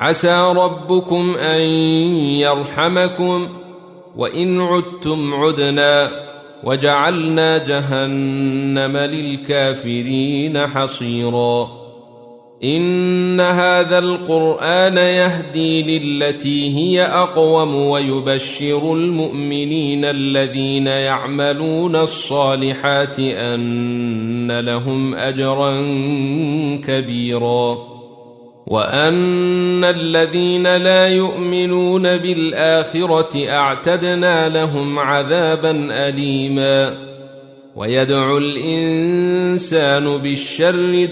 عسى ربكم أن يرحمكم وإن عدتم عدنا وجعلنا جهنم للكافرين حصيرا إن هذا القرآن يهدي للتي هي أقوم ويبشر المؤمنين الذين يعملون الصالحات أن لهم أجرا كبيرا وأن الذين لا يؤمنون بالآخرة أعتدنا لهم عذابا أليما ويدعو الإنسان بالشر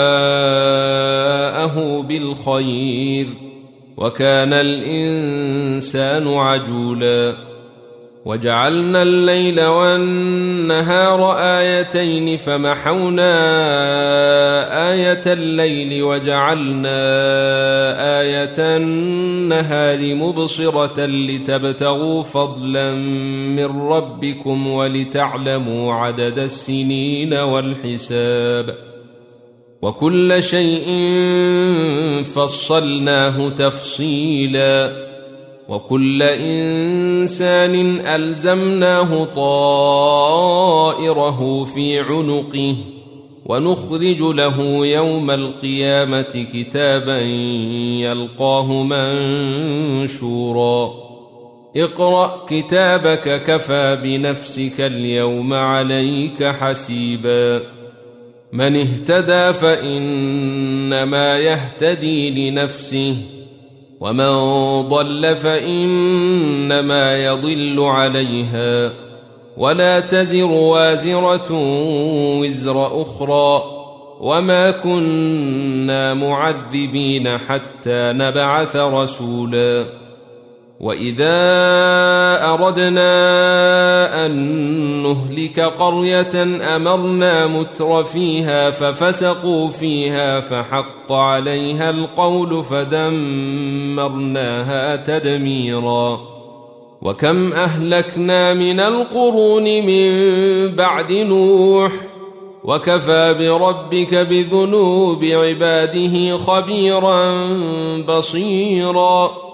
دعاءه بالخير وكان الإنسان عجولا وجعلنا الليل والنهار آيتين فمحونا آية الليل وجعلنا آية النهار مبصرة لتبتغوا فضلا من ربكم ولتعلموا عدد السنين والحساب وكل شيء فصلناه تفصيلا وكل إنسان ألزمناه طائره في عنقه ونخرج له يوم القيامة كتابا يلقاه منشورا اقرأ كتابك كفى بنفسك اليوم عليك حسيبا من اهتدى فإنما يهتدي لنفسه ومن ضل فإنما يضل عليها ولا تزر وازرة وزر أخرى وما كنا معذبين حتى نبعث رسولا وإذا أردنا أن نهلك قرية أمرنا متر فيها ففسقوا فيها فحق عليها القول فدمرناها تدميرا وكم أهلكنا من القرون من بعد نوح وكفى بربك بذنوب عباده خبيرا بصيرا